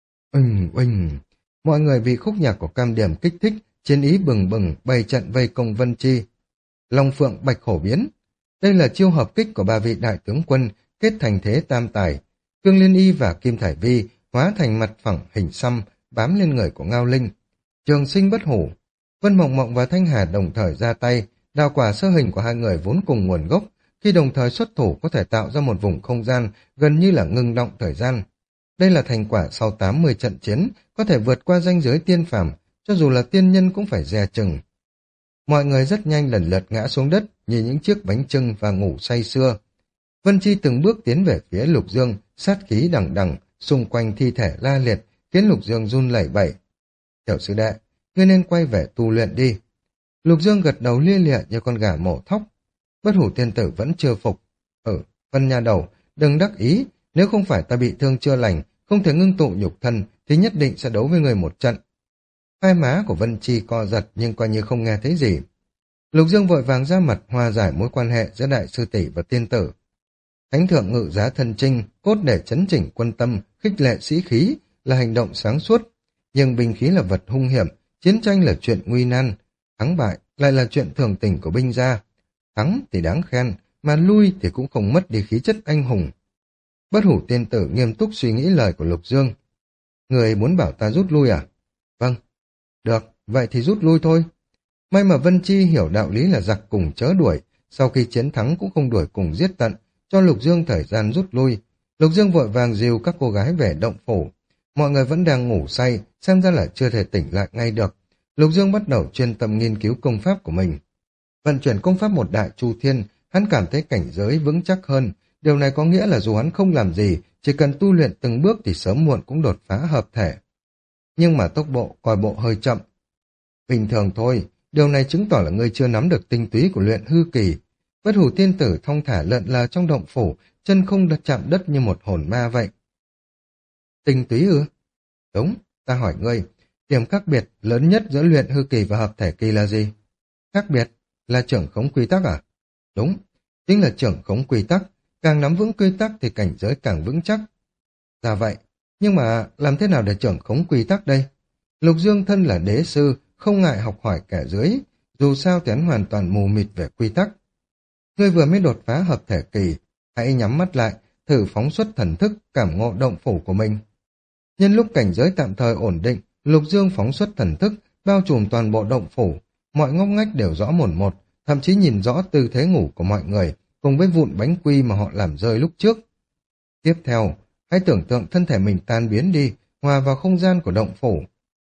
A: Uỳnh uỳnh, mọi người bị khúc nhạc của Cam Điềm kích thích, chiến ý bừng bừng, bày trận vây công Vân Chi. Long Phượng Bạch Hổ biến. Đây là chiêu hợp kích của ba vị đại tướng quân, kết thành thế tam tài. Cương Liên Y và Kim Thải Vi hóa thành mặt phẳng hình xăm, bám lên người của Ngao Linh. Trường Sinh bất hủ. Vân Mộng Mộng và Thanh Hà đồng thời ra tay, đào quả sơ hình của hai người vốn cùng nguồn gốc, khi đồng thời xuất thủ có thể tạo ra một vùng không gian gần như là ngưng động thời gian. Đây là thành quả sau 80 trận chiến, có thể vượt qua ranh giới tiên phàm, cho dù là tiên nhân cũng phải dè chừng. Mọi người rất nhanh lần lượt ngã xuống đất như những chiếc bánh chưng và ngủ say sưa. Vân Chi từng bước tiến về phía Lục Dương, sát khí đằng đằng, xung quanh thi thể la liệt, khiến Lục Dương run lẩy bẩy. Tiểu sư đệ, ngươi nên quay về tu luyện đi. Lục Dương gật đầu lia lịa như con gà mổ thóc. Bất hủ tiên tử vẫn chưa phục. Vân nha đầu, đừng đắc ý, nếu không phải ta bị thương chưa lành, không thể ngưng tụ nhục thân, thì nhất định sẽ đấu với người một trận. Hai má của Vân Chi co giật nhưng coi như không nghe thấy gì. Lục Dương vội vàng ra mặt hòa giải mối quan hệ giữa đại sư tỷ và tiên tử. Thánh thượng ngự giá thân trinh, cốt để chấn chỉnh quân tâm, khích lệ sĩ khí, là hành động sáng suốt. Nhưng binh khí là vật hung hiểm, chiến tranh là chuyện nguy nan, thắng bại lại là chuyện thường tình của binh gia. Thắng thì đáng khen, mà lui thì cũng không mất đi khí chất anh hùng. Bất hủ tiên tử nghiêm túc suy nghĩ lời của Lục Dương. Người muốn bảo ta rút lui à? Vâng. Được, vậy thì rút lui thôi. May mà Vân Chi hiểu đạo lý là giặc cùng chớ đuổi, sau khi chiến thắng cũng không đuổi cùng giết tận, cho Lục Dương thời gian rút lui. Lục Dương vội vàng dìu các cô gái về động phủ. Mọi người vẫn đang ngủ say, xem ra là chưa thể tỉnh lại ngay được. Lục Dương bắt đầu chuyên tâm nghiên cứu công pháp của mình. Vận chuyển công pháp một đại chu thiên, hắn cảm thấy cảnh giới vững chắc hơn. Điều này có nghĩa là dù hắn không làm gì, chỉ cần tu luyện từng bước thì sớm muộn cũng đột phá hợp thể. Nhưng mà tốc độ coi bộ hơi chậm. Bình thường thôi, điều này chứng tỏ là ngươi chưa nắm được tinh túy của luyện hư kỳ. Bất hủ tiên tử thong thả lợn lờ trong động phủ, chân không đặt chạm đất như một hồn ma vậy. Tinh túy ư? Đúng, ta hỏi ngươi, điểm khác biệt lớn nhất giữa luyện hư kỳ và hợp thể kỳ là gì? Khác biệt là trưởng khống quy tắc à? Đúng, chính là trưởng khống quy tắc, càng nắm vững quy tắc thì cảnh giới càng vững chắc. Dạ vậy, nhưng mà làm thế nào để trưởng khống quy tắc đây? Lục Dương thân là đế sư, không ngại học hỏi kẻ dưới, dù sao thì hắn hoàn toàn mù mịt về quy tắc. Ngươi vừa mới đột phá hợp thể kỳ, hãy nhắm mắt lại, thử phóng xuất thần thức, cảm ngộ động phủ của mình. Nhân lúc cảnh giới tạm thời ổn định, Lục Dương phóng xuất thần thức, bao trùm toàn bộ động phủ, mọi ngóc ngách đều rõ mồn một, thậm chí nhìn rõ tư thế ngủ của mọi người, cùng với vụn bánh quy mà họ làm rơi lúc trước. Tiếp theo, hãy tưởng tượng thân thể mình tan biến đi, hòa vào không gian của động phủ.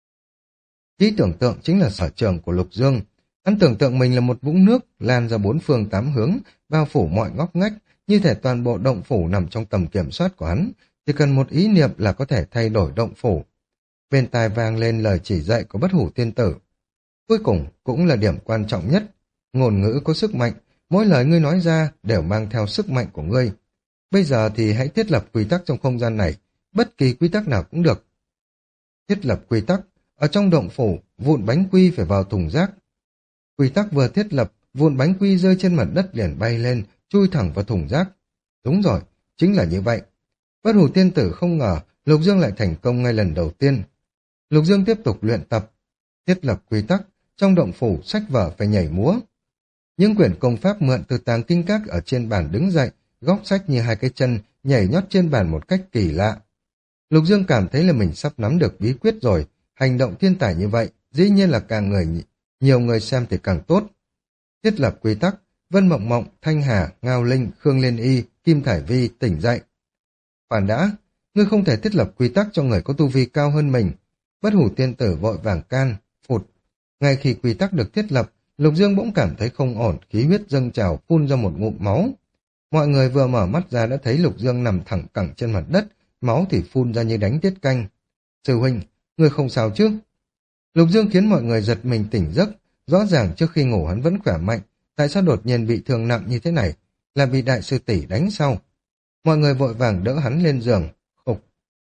A: Trí tưởng tượng chính là sở trường của Lục Dương. Hắn tưởng tượng mình là một vũng nước lan ra bốn phương tám hướng, bao phủ mọi ngóc ngách, như thể toàn bộ động phủ nằm trong tầm kiểm soát của hắn, chỉ cần một ý niệm là có thể thay đổi động phủ. Bên tai vang lên lời chỉ dạy của bất hủ tiên tử. Cuối cùng cũng là điểm quan trọng nhất. Ngôn ngữ có sức mạnh, mỗi lời ngươi nói ra đều mang theo sức mạnh của ngươi. Bây giờ thì hãy thiết lập quy tắc trong không gian này, bất kỳ quy tắc nào cũng được. Thiết lập quy tắc, ở trong động phủ, vụn bánh quy phải vào thùng rác. Quy tắc vừa thiết lập, vụn bánh quy rơi trên mặt đất liền bay lên, chui thẳng vào thùng rác. Đúng rồi, chính là như vậy. Bất hủ tiên tử không ngờ Lục Dương lại thành công ngay lần đầu tiên. Lục Dương tiếp tục luyện tập, thiết lập quy tắc, trong động phủ sách vở phải nhảy múa. Những quyển công pháp mượn từ tàng kinh các ở trên bàn đứng dậy, góc sách như hai cái chân nhảy nhót trên bàn một cách kỳ lạ. Lục Dương cảm thấy là mình sắp nắm được bí quyết rồi, hành động thiên tài như vậy, dĩ nhiên là nhiều người xem thì càng tốt. Thiết lập quy tắc, Vân Mộng Mộng, Thanh Hà, Ngao Linh, Khương Liên Y, Kim Thải Vi tỉnh dậy. Khoan đã, ngươi không thể thiết lập quy tắc cho người có tu vi cao hơn mình. Bất hủ tiên tử vội vàng can, phụt. Ngay khi quy tắc được thiết lập, Lục Dương bỗng cảm thấy không ổn, khí huyết dâng trào phun ra một ngụm máu. Mọi người vừa mở mắt ra đã thấy Lục Dương nằm thẳng cẳng trên mặt đất, máu thì phun ra như đánh tiết canh. Sư huynh, ngươi không sao chứ? Lục Dương khiến mọi người giật mình tỉnh giấc, rõ ràng trước khi ngủ hắn vẫn khỏe mạnh, tại sao đột nhiên bị thương nặng như thế này, là bị đại sư tỷ đánh sau. Mọi người vội vàng đỡ hắn lên giường, khục,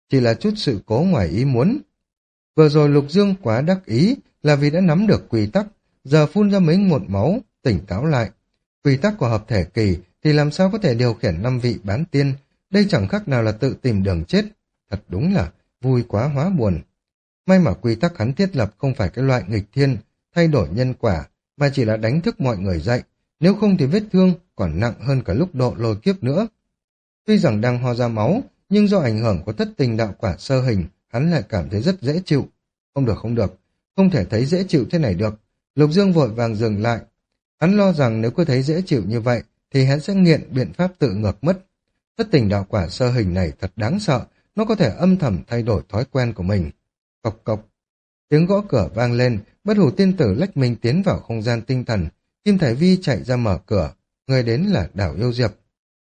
A: chỉ là chút sự cố ngoài ý muốn. Vừa rồi Lục Dương quá đắc ý là vì đã nắm được quy tắc, giờ phun ra mấy ngụm máu, tỉnh táo lại. Quy tắc của hợp thể kỳ thì làm sao có thể điều khiển 5 vị bán tiên, đây chẳng khác nào là tự tìm đường chết. Thật đúng là vui quá hóa buồn. May mà quy tắc hắn thiết lập không phải cái loại nghịch thiên, thay đổi nhân quả, mà chỉ là đánh thức mọi người dậy, nếu không thì vết thương còn nặng hơn cả lúc độ lôi kiếp nữa. Tuy rằng đang ho ra máu, nhưng do ảnh hưởng của thất tình đạo quả sơ hình, hắn lại cảm thấy rất dễ chịu. Không được, không thể thấy dễ chịu thế này được. Lục Dương vội vàng dừng lại. Hắn lo rằng nếu cứ thấy dễ chịu như vậy, thì hắn sẽ nghiện biện pháp tự ngược mất. Thất tình đạo quả sơ hình này thật đáng sợ, nó có thể âm thầm thay đổi thói quen của mình. Cộc cộc. Tiếng gõ cửa vang lên, Bất Hủ Tiên Tử lách mình tiến vào không gian tinh thần. Kim Thải Vi chạy ra mở cửa, người đến là Đào Yêu Diệp.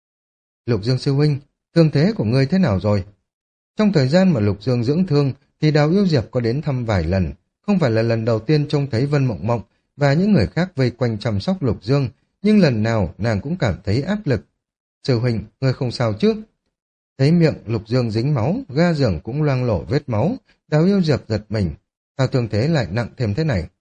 A: Lục Dương sư huynh, thương thế của ngươi thế nào rồi? Trong thời gian mà Lục Dương dưỡng thương, thì Đào Yêu Diệp có đến thăm vài lần, không phải là lần đầu tiên trông thấy Vân Mộng Mộng và những người khác vây quanh chăm sóc Lục Dương, nhưng lần nào nàng cũng cảm thấy áp lực. Sư huynh, ngươi không sao chứ? Thấy miệng Lục Dương dính máu, ga giường cũng loang lổ vết máu, Đào Yêu Diệp giật mình. Sao thương thế lại nặng thêm thế này?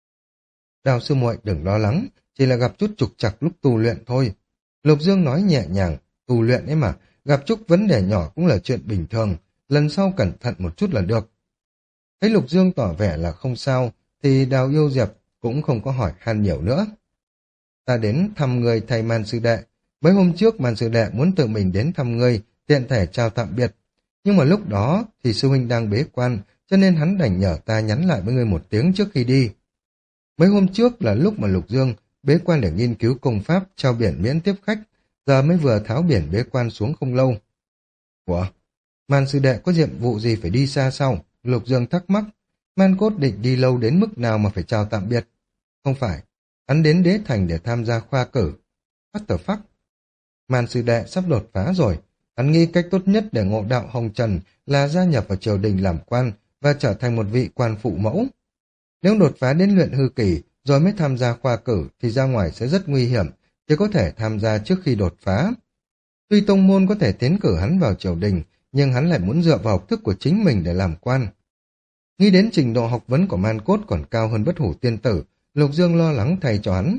A: Đào sư muội đừng lo lắng, chỉ là gặp chút trục trặc lúc tu luyện thôi. Lục Dương nói nhẹ nhàng, tu luyện ấy mà, gặp chút vấn đề nhỏ cũng là chuyện bình thường, lần sau cẩn thận một chút là được. Thấy Lục Dương tỏ vẻ là không sao, thì Đào Yêu Diệp cũng không có hỏi han nhiều nữa. Ta đến thăm người thầy Man sư đệ. Mấy hôm trước Man sư đệ muốn tự mình đến thăm ngươi, tiện thể chào tạm biệt. Nhưng mà lúc đó thì sư huynh đang bế quan, cho nên hắn đành nhờ ta nhắn lại với ngươi một tiếng trước khi đi. Mấy hôm trước là lúc mà Lục Dương bế quan để nghiên cứu công pháp trao biển miễn tiếp khách, giờ mới vừa tháo biển bế quan xuống không lâu. Ủa? Man sư đệ có nhiệm vụ gì phải đi xa sao? Lục Dương thắc mắc. Man Cốt định đi lâu đến mức nào mà phải chào tạm biệt? Không phải, hắn đến Đế Thành để tham gia khoa cử. What the fuck? Man sư đệ sắp đột phá rồi. Hắn nghĩ cách tốt nhất để ngộ đạo hồng trần là gia nhập vào triều đình làm quan và trở thành một vị quan phụ mẫu. Nếu đột phá đến luyện hư kỳ rồi mới tham gia khoa cử thì ra ngoài sẽ rất nguy hiểm, chỉ có thể tham gia trước khi đột phá. Tuy tông môn có thể tiến cử hắn vào triều đình, nhưng hắn lại muốn dựa vào học thức của chính mình để làm quan. Nghĩ đến trình độ học vấn của Man Cốt còn cao hơn Bất Hủ Tiên Tử, Lục Dương lo lắng thay cho hắn.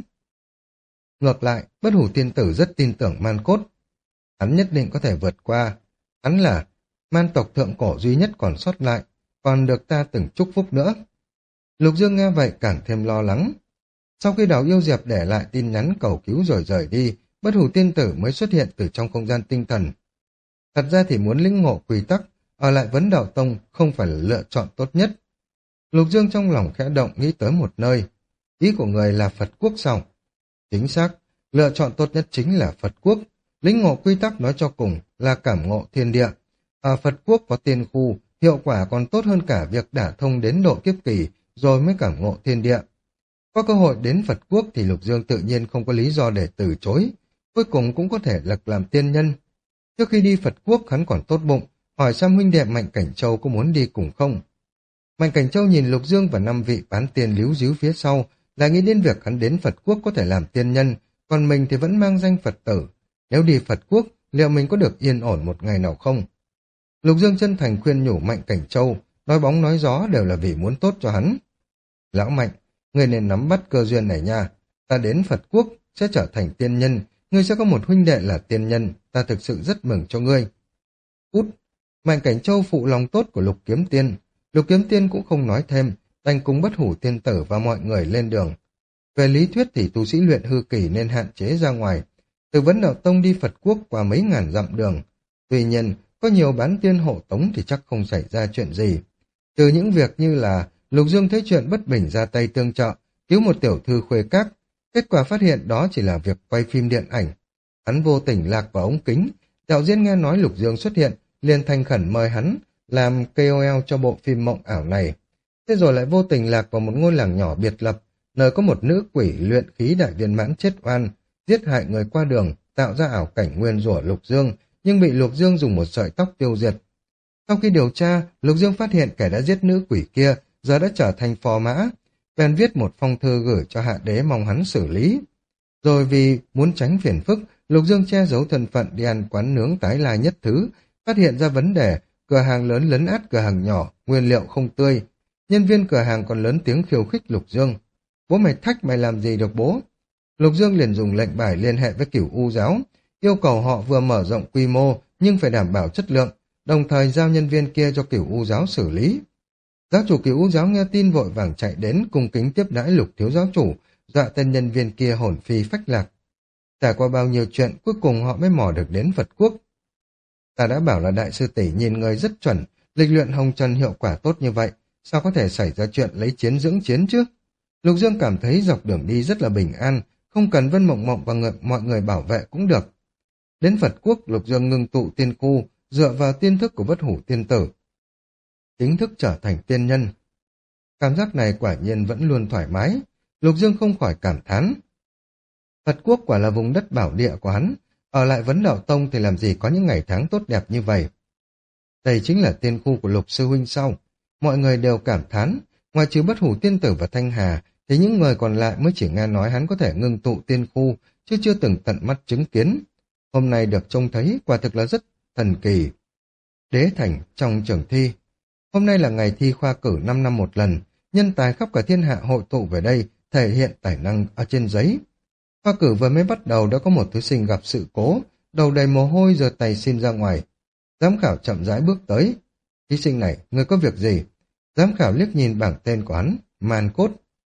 A: Ngược lại, Bất Hủ Tiên Tử rất tin tưởng Man Cốt. Hắn nhất định có thể vượt qua. Hắn là man tộc thượng cổ duy nhất còn sót lại, còn được ta từng chúc phúc nữa. Lục Dương nghe vậy càng thêm lo lắng. Sau khi Đào Yêu Diệp để lại tin nhắn cầu cứu rồi rời đi, Bất Hủ Tiên Tử mới xuất hiện từ trong không gian tinh thần. Thật ra thì muốn lĩnh ngộ quy tắc, ở lại Vấn Đạo Tông không phải là lựa chọn tốt nhất. Lục Dương trong lòng khẽ động nghĩ tới một nơi. Ý của người là Phật Quốc sao? Chính xác, lựa chọn tốt nhất chính là Phật Quốc. Lĩnh ngộ quy tắc nói cho cùng là cảm ngộ thiên địa. Ở Phật Quốc có tiên khu, hiệu quả còn tốt hơn cả việc đả thông đến độ kiếp kỳ rồi mới cảm ngộ thiên địa. Có cơ hội đến Phật Quốc thì Lục Dương tự nhiên không có lý do để từ chối. Cuối cùng cũng có thể lật làm tiên nhân. Trước khi đi Phật Quốc hắn còn tốt bụng, hỏi xem huynh đệ Mạnh Cảnh Châu có muốn đi cùng không. Mạnh Cảnh Châu nhìn Lục Dương và 5 vị bán tiên líu díu phía sau, lại nghĩ đến việc hắn đến Phật Quốc có thể làm tiên nhân, còn mình thì vẫn mang danh Phật tử. Nếu đi Phật Quốc, liệu mình có được yên ổn một ngày nào không? Lục Dương chân thành khuyên nhủ Mạnh Cảnh Châu, nói bóng nói gió đều là vì muốn tốt cho hắn. Lão Mạnh, ngươi nên nắm bắt cơ duyên này nha. Ta đến Phật Quốc sẽ trở thành tiên nhân, ngươi sẽ có một huynh đệ là tiên nhân, ta thực sự rất mừng cho ngươi. Út, Mạnh Cảnh Châu phụ lòng tốt của Lục Kiếm Tiên. Lục Kiếm Tiên cũng không nói thêm, đành cùng Bất Hủ Tiên Tử và mọi người lên đường. Về lý thuyết thì tu sĩ luyện hư kỳ nên hạn chế ra ngoài. Từ Vấn Đạo Tông đi Phật Quốc qua mấy ngàn dặm đường. Tuy nhiên, có nhiều bán tiên hộ tống thì chắc không xảy ra chuyện gì. Từ những việc như là Lục Dương thấy chuyện bất bình ra tay tương trợ, cứu một tiểu thư khuê các. Kết quả phát hiện đó chỉ là việc quay phim điện ảnh. Hắn vô tình lạc vào ống kính. Đạo diễn nghe nói Lục Dương xuất hiện, liền thành khẩn mời hắn làm KOL cho bộ phim mộng ảo này. Thế rồi lại vô tình lạc vào một ngôi làng nhỏ biệt lập, nơi có một nữ quỷ luyện khí đại viên mãn chết oan, giết hại người qua đường, tạo ra ảo cảnh nguyên rủa Lục Dương, nhưng bị Lục Dương dùng một sợi tóc tiêu diệt. Sau khi điều tra, Lục Dương phát hiện kẻ đã giết nữ quỷ kia giờ đã trở thành phò mã, bèn viết một phong thư gửi cho Hạ Đế mong hắn xử lý. Rồi vì muốn tránh phiền phức, Lục Dương che giấu thân phận đi ăn quán nướng Tái Lai Nhất Thứ, phát hiện ra vấn đề cửa hàng lớn lấn át cửa hàng nhỏ, nguyên liệu không tươi. Nhân viên cửa hàng còn lớn tiếng khiêu khích Lục Dương. Bố mày thách mày làm gì được bố? Lục Dương liền dùng lệnh bài liên hệ với Cửu U giáo, yêu cầu họ vừa mở rộng quy mô nhưng phải đảm bảo chất lượng, đồng thời giao nhân viên kia cho Cửu U giáo xử lý. Giáo chủ Cửu U giáo nghe tin vội vàng chạy đến cung kính tiếp đãi Lục thiếu giáo chủ, dọa tên nhân viên kia hồn phi phách lạc. Trải qua bao nhiêu chuyện, cuối cùng họ mới mò được đến Phật quốc. Ta đã bảo là đại sư tỷ nhìn người rất chuẩn, lịch luyện hồng trần hiệu quả tốt như vậy, sao có thể xảy ra chuyện lấy chiến dưỡng chiến chứ? Lục Dương cảm thấy dọc đường đi rất là bình an, không cần Vân Mộng Mộng và mọi người bảo vệ cũng được. Đến Phật quốc, Lục Dương ngưng tụ tiên khu, dựa vào tiên thức của Bất Hủ tiên tử, chính thức trở thành tiên nhân. Cảm giác này quả nhiên vẫn luôn thoải mái, Lục Dương không khỏi cảm thán. Phật quốc quả là vùng đất bảo địa của hắn, ở lại Vấn Đạo Tông thì làm gì có những ngày tháng tốt đẹp như vậy. Đây chính là tiên khu của Lục sư huynh sau. Mọi người đều cảm thán, ngoài trừ Bất Hủ tiên tử và Thanh Hà, thì những người còn lại mới chỉ nghe nói hắn có thể ngưng tụ tiên khu, chứ chưa từng tận mắt chứng kiến. Hôm nay được trông thấy quả thực là rất thần kỳ. Đế thành trong trường thi. Hôm nay là ngày thi khoa cử 5 năm một lần, nhân tài khắp cả thiên hạ hội tụ về đây, thể hiện tài năng ở trên giấy. Khoa cử vừa mới bắt đầu đã có một thí sinh gặp sự cố, đầu đầy mồ hôi giơ tay xin ra ngoài. Giám khảo chậm rãi bước tới. Thí sinh này, người có việc gì? Giám khảo liếc nhìn bảng tên của hắn, Man Cốt.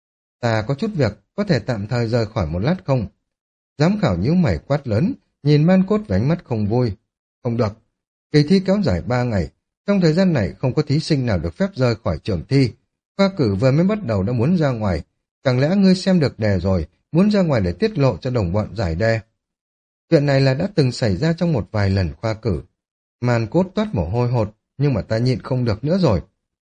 A: Ta có chút việc, có thể tạm thời rời khỏi một lát không? Giám khảo nhíu mày quát lớn, nhìn Man Cốt với ánh mắt không vui. Không được. Kỳ thi kéo dài 3 ngày. Trong thời gian này không có thí sinh nào được phép rời khỏi trường thi. Khoa cử vừa mới bắt đầu đã muốn ra ngoài. Chẳng lẽ ngươi xem được đề rồi, muốn ra ngoài để tiết lộ cho đồng bọn giải đề? Chuyện này là đã từng xảy ra trong một vài lần khoa cử. Man Cốt toát mồ hôi hột, nhưng mà ta nhịn không được nữa rồi.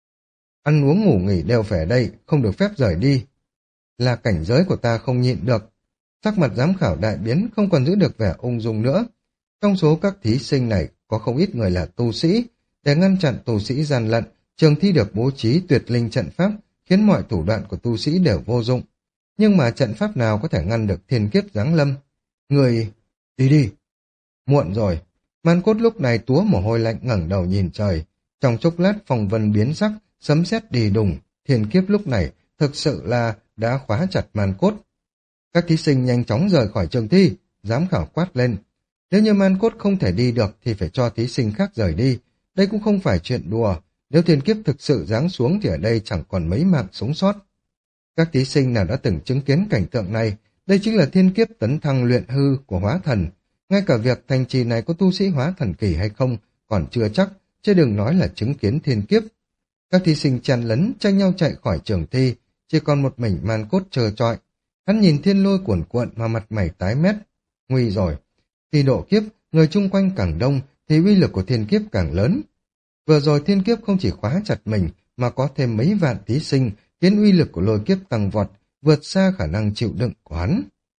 A: Ăn uống ngủ nghỉ đều phải ở đây, không được phép rời đi. Là cảnh giới của ta không nhịn được. Sắc mặt giám khảo đại biến, không còn giữ được vẻ ung dung nữa. Trong số các thí sinh này có không ít người là tu sĩ. Để ngăn chặn tu sĩ gian lận, trường thi được bố trí tuyệt linh trận pháp, khiến mọi thủ đoạn của tu sĩ đều vô dụng. Nhưng mà trận pháp nào có thể ngăn được thiên kiếp giáng lâm? Người... đi đi. Muộn rồi. Man Cốt lúc này túa mồ hôi lạnh ngẩng đầu nhìn trời. Trong chốc lát phong vân biến sắc, sấm sét đi đùng. Thiên kiếp lúc này thực sự là đã khóa chặt Man Cốt. Các thí sinh nhanh chóng rời khỏi trường thi, giám khảo quát lên. Nếu như Man Cốt không thể đi được thì phải cho thí sinh khác rời đi. Đây cũng không phải chuyện đùa. Nếu thiên kiếp thực sự giáng xuống thì ở đây chẳng còn mấy mạng sống sót. Các thí sinh nào đã từng chứng kiến cảnh tượng này, đây chính là thiên kiếp tấn thăng luyện hư của hóa thần. Ngay cả việc thành trì này có tu sĩ hóa thần kỳ hay không còn chưa chắc, chứ đừng nói là chứng kiến thiên kiếp. Các thí sinh chen lấn tranh nhau chạy khỏi trường thi, chỉ còn một mình Man Cốt trơ trọi. Hắn nhìn thiên lôi cuồn cuộn mà mặt mày tái mét. Nguy rồi. Khi độ kiếp, người chung quanh càng đông thì uy lực của thiên kiếp càng lớn. Vừa rồi thiên kiếp không chỉ khóa chặt mình mà có thêm mấy vạn thí sinh, khiến uy lực của lôi kiếp tăng vọt, vượt xa khả năng chịu đựng của hắn.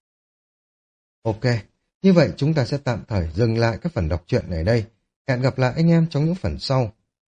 A: Ok, như vậy chúng ta sẽ tạm thời dừng lại các phần đọc truyện này đây. Hẹn gặp lại anh em trong những phần sau.